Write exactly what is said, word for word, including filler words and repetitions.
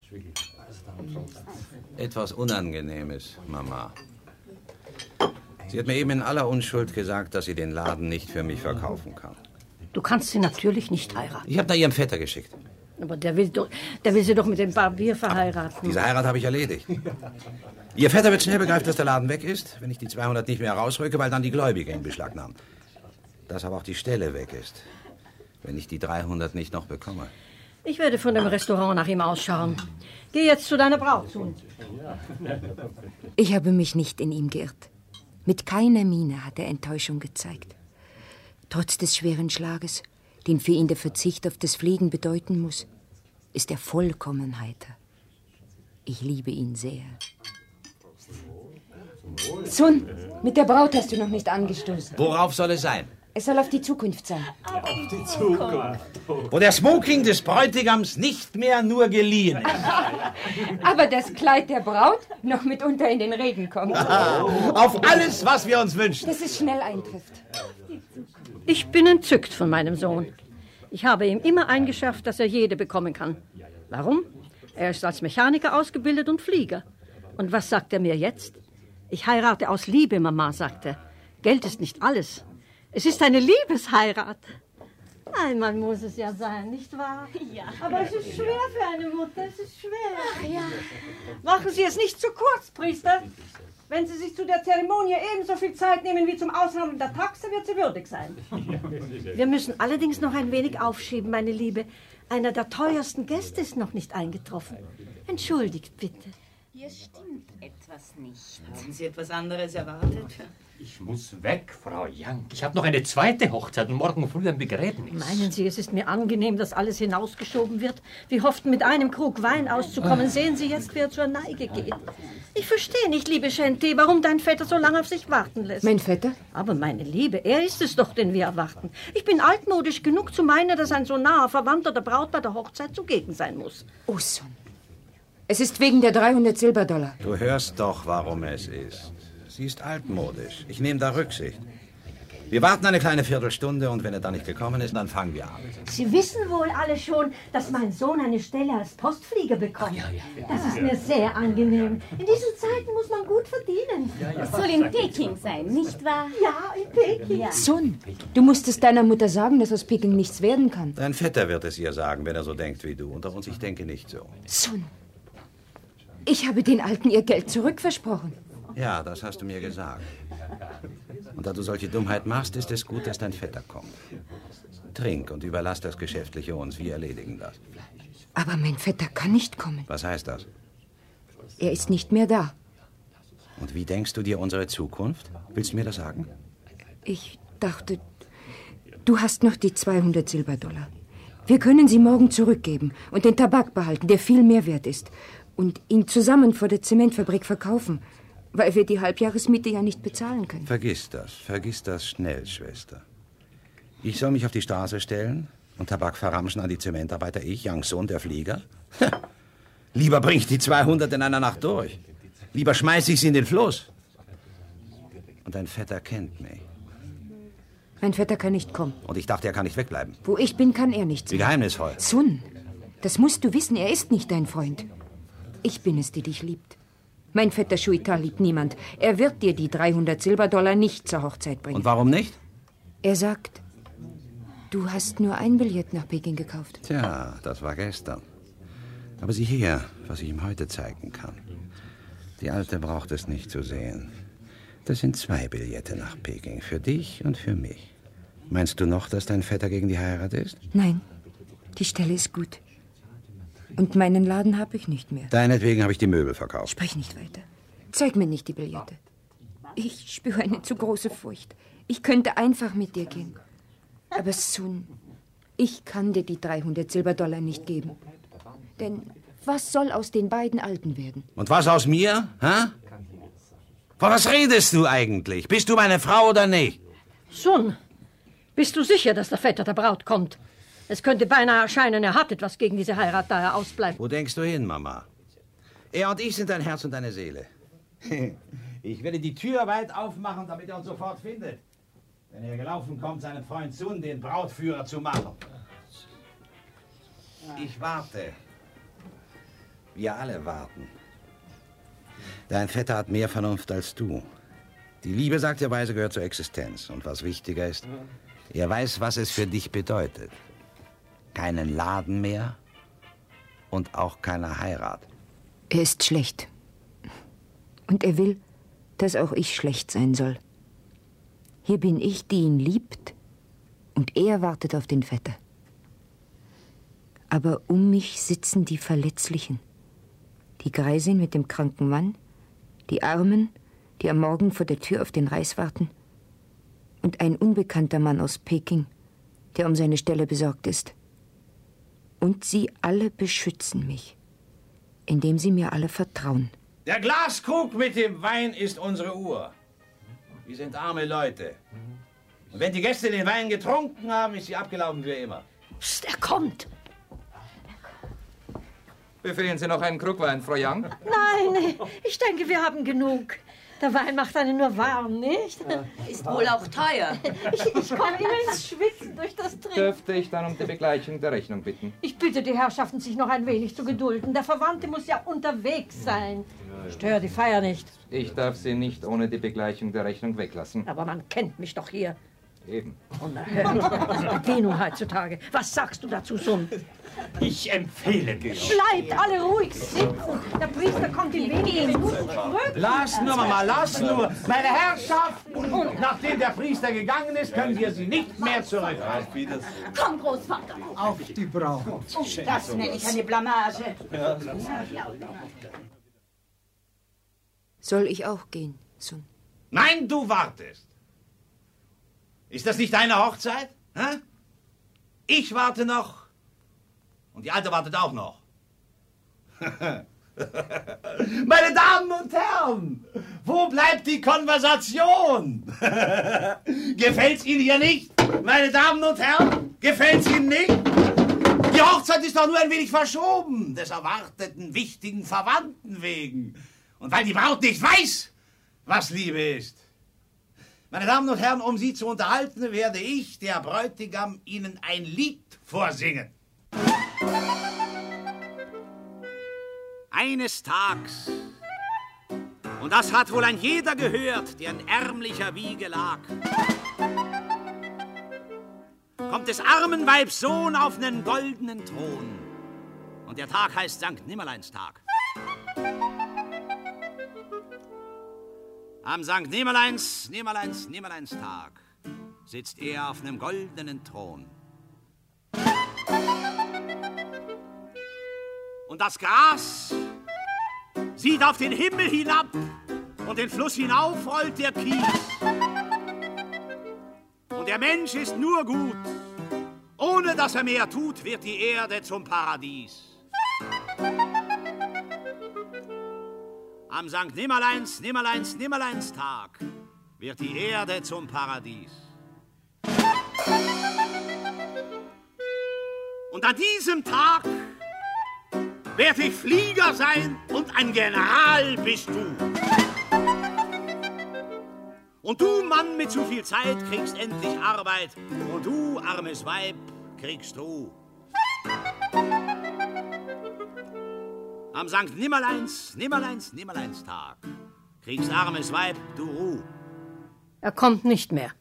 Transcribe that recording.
Etwas Unangenehmes, Mama. Sie hat mir eben in aller Unschuld gesagt, dass sie den Laden nicht für mich verkaufen kann. Du kannst sie natürlich nicht heiraten. Ich habe da ihrem Vetter geschickt. Aber der will, doch, der will sie doch mit dem Barbier verheiraten. Diese Heirat habe ich erledigt. Ihr Vetter wird schnell begreifen, dass der Laden weg ist, wenn ich die zweihundert nicht mehr rausrücke, weil dann die Gläubiger in Beschlag nahmen. Dass aber auch die Stelle weg ist, wenn ich die dreihundert nicht noch bekomme. Ich werde von dem Restaurant nach ihm ausschauen. Geh jetzt zu deiner Braut, Sun. Ich habe mich nicht in ihm geirrt. Mit keiner Miene hat er Enttäuschung gezeigt. Trotz des schweren Schlages, den für ihn der Verzicht auf das Fliegen bedeuten muss, ist er vollkommen heiter. Ich liebe ihn sehr. Sun, mit der Braut hast du noch nicht angestoßen. Worauf soll es sein? Es soll auf die Zukunft sein. Auf die Zukunft. Wo der Smoking des Bräutigams nicht mehr nur geliehen ist. Aber das Kleid der Braut noch mitunter in den Regen kommt. Auf alles, was wir uns wünschen. Dass es schnell eintrifft. Ich bin entzückt von meinem Sohn. Ich habe ihm immer eingeschärft, dass er jede bekommen kann. Warum? Er ist als Mechaniker ausgebildet und Flieger. Und was sagt er mir jetzt? Ich heirate aus Liebe, Mama, sagt er. Geld ist nicht alles. Es ist eine Liebesheirat. Einmal muss es ja sein, nicht wahr? Ja. Aber es ist schwer für eine Mutter, es ist schwer. Ach ja. Machen Sie es nicht zu kurz, Priester. Wenn Sie sich zu der Zeremonie ebenso viel Zeit nehmen wie zum Aushandeln der Taxe, wird sie würdig sein. Wir müssen allerdings noch ein wenig aufschieben, meine Liebe. Einer der teuersten Gäste ist noch nicht eingetroffen. Entschuldigt bitte. Hier stimmt etwas nicht. Haben Sie etwas anderes erwartet? Ich muss weg, Frau Young. Ich habe noch eine zweite Hochzeit und morgen früh ein Begräbnis. Meinen Sie, es ist mir angenehm, dass alles hinausgeschoben wird? Wir hofften, mit einem Krug Wein auszukommen. Sehen Sie jetzt, wer zur Neige geht. Ich verstehe nicht, liebe Chanté, warum dein Vetter so lange auf sich warten lässt. Mein Vetter? Aber meine Liebe, er ist es doch, den wir erwarten. Ich bin altmodisch genug zu meinen, dass ein so naher Verwandter der Braut bei der Hochzeit zugegen sein muss. Oh, Son. Es ist wegen der dreihundert Silberdollar. Du hörst doch, warum es ist. Sie ist altmodisch. Ich nehme da Rücksicht. Wir warten eine kleine Viertelstunde und wenn er dann nicht gekommen ist, dann fangen wir an. Sie wissen wohl alle schon, dass mein Sohn eine Stelle als Postflieger bekommt. Ja, ja, ja. Das ist mir sehr angenehm. In diesen Zeiten muss man gut verdienen. Das soll in Peking sein, nicht wahr? Ja, in Peking. Ja. Son, du musst es deiner Mutter sagen, dass aus Peking nichts werden kann. Dein Vetter wird es ihr sagen, wenn er so denkt wie du. Unter uns, ich denke nicht so. Son, ich habe den Alten ihr Geld zurückversprochen. Ja, das hast du mir gesagt. Und da du solche Dummheit machst, ist es gut, dass dein Vetter kommt. Trink und überlass das Geschäftliche uns. Wir erledigen das. Aber mein Vetter kann nicht kommen. Was heißt das? Er ist nicht mehr da. Und wie denkst du dir unsere Zukunft? Willst du mir das sagen? Ich dachte, du hast noch die zweihundert Silberdollar. Wir können sie morgen zurückgeben und den Tabak behalten, der viel mehr wert ist. Und ihn zusammen vor der Zementfabrik verkaufen, weil wir die Halbjahresmiete ja nicht bezahlen können. Vergiss das. Vergiss das schnell, Schwester. Ich soll mich auf die Straße stellen und Tabak verramschen an die Zementarbeiter. Ich, Youngs Sohn, der Flieger? Lieber bring ich die zweihundert in einer Nacht durch. Lieber schmeiß ich sie in den Fluss. Und dein Vetter kennt mich. Mein Vetter kann nicht kommen. Und ich dachte, er kann nicht wegbleiben. Wo ich bin, kann er nicht sein. Wie geheimnisvoll. Sun, das musst du wissen. Er ist nicht dein Freund. Ich bin es, die dich liebt. Mein Vetter Shuita liebt niemand. Er wird dir die dreihundert Silberdollar nicht zur Hochzeit bringen. Und warum nicht? Er sagt, du hast nur ein Billett nach Peking gekauft. Tja, das war gestern. Aber sieh her, was ich ihm heute zeigen kann. Die Alte braucht es nicht zu sehen. Das sind zwei Billette nach Peking, für dich und für mich. Meinst du noch, dass dein Vetter gegen die Heirat ist? Nein, die Stelle ist gut. Und meinen Laden habe ich nicht mehr. Deinetwegen habe ich die Möbel verkauft. Sprich nicht weiter. Zeig mir nicht die Billette. Ich spüre eine zu große Furcht. Ich könnte einfach mit dir gehen. Aber Sun, ich kann dir die dreihundert Silberdollar nicht geben. Denn was soll aus den beiden Alten werden? Und was aus mir? Hä? Von was redest du eigentlich? Bist du meine Frau oder nicht? Sun, bist du sicher, dass der Vetter der Braut kommt? Es könnte beinahe erscheinen, er hat etwas gegen diese Heirat, da er ausbleibt. Wo denkst du hin, Mama? Er und ich sind dein Herz und deine Seele. Ich werde die Tür weit aufmachen, damit er uns sofort findet. Wenn er gelaufen kommt, seinen Freund Sun, den Brautführer zu machen. Ich warte. Wir alle warten. Dein Vetter hat mehr Vernunft als du. Die Liebe, sagt er weise, gehört zur Existenz. Und was wichtiger ist, er weiß, was es für dich bedeutet. Keinen Laden mehr und auch keine Heirat. Er ist schlecht. Und er will, dass auch ich schlecht sein soll. Hier bin ich, die ihn liebt, und er wartet auf den Vetter. Aber um mich sitzen die Verletzlichen. Die Greisin mit dem kranken Mann, die Armen, die am Morgen vor der Tür auf den Reis warten, und ein unbekannter Mann aus Peking, der um seine Stelle besorgt ist. Und sie alle beschützen mich, indem sie mir alle vertrauen. Der Glaskrug mit dem Wein ist unsere Uhr. Wir sind arme Leute. Und wenn die Gäste den Wein getrunken haben, ist sie abgelaufen wie immer. Psst, er kommt. Befehlen Sie noch einen Krug Wein, Frau Young? Nein, ich denke, wir haben genug. Der Wein macht einen nur warm, nicht? Ist wohl auch teuer. Ich, ich komme immer ins Schwitzen durch das Trinken. Dürfte ich dann um die Begleichung der Rechnung bitten? Ich bitte die Herrschaften, sich noch ein wenig zu gedulden. Der Verwandte muss ja unterwegs sein. Stör die Feier nicht. Ich darf Sie nicht ohne die Begleichung der Rechnung weglassen. Aber man kennt mich doch hier. Eben. Unerhört. Das ist Bedienung heutzutage. Was sagst du dazu, Sohn? Ich empfehle mich. Bleibt alle ruhig sitzen. Der Priester kommt in wenigen Minuten zurück. Lass nur, Mama, lass nur. Meine Herrschaften, nachdem der Priester gegangen ist, können wir sie nicht mehr zurück. Komm, Großvater. Auf die Braut. Das nenne ich eine Blamage. Soll ich auch gehen, Sun? Nein, du wartest. Ist das nicht deine Hochzeit? Hä? Ich warte noch. Und die Alte wartet auch noch. Meine Damen und Herren, wo bleibt die Konversation? Gefällt's Ihnen hier nicht? Meine Damen und Herren, gefällt's Ihnen nicht? Die Hochzeit ist doch nur ein wenig verschoben, des erwarteten, wichtigen Verwandten wegen. Und weil die Braut nicht weiß, was Liebe ist. Meine Damen und Herren, um Sie zu unterhalten, werde ich, der Bräutigam, Ihnen ein Lied vorsingen. Eines Tags, und das hat wohl ein jeder gehört, der in ärmlicher Wiege lag, kommt des armen Weibs Sohn auf nen goldenen Thron. Und der Tag heißt Sankt Nimmerleinstag. Am Sankt Nimmerleins, Nimmerleins, Nimmerleinstag sitzt er auf nem goldenen Thron. Und das Gras sieht auf den Himmel hinab und den Fluss hinauf rollt der Kies. Und der Mensch ist nur gut. Ohne dass er mehr tut, wird die Erde zum Paradies. Am Sankt Nimmerleins, Nimmerleins, Nimmerleinstag wird die Erde zum Paradies. Und an diesem Tag werd ich Flieger sein und ein General bist du. Und du, Mann mit zu viel Zeit, kriegst endlich Arbeit. Und du, armes Weib, kriegst Ruhe. Am Sankt Nimmerleins, Nimmerleins, Nimmerleinstag kriegst armes Weib, du Ruhe. Er kommt nicht mehr.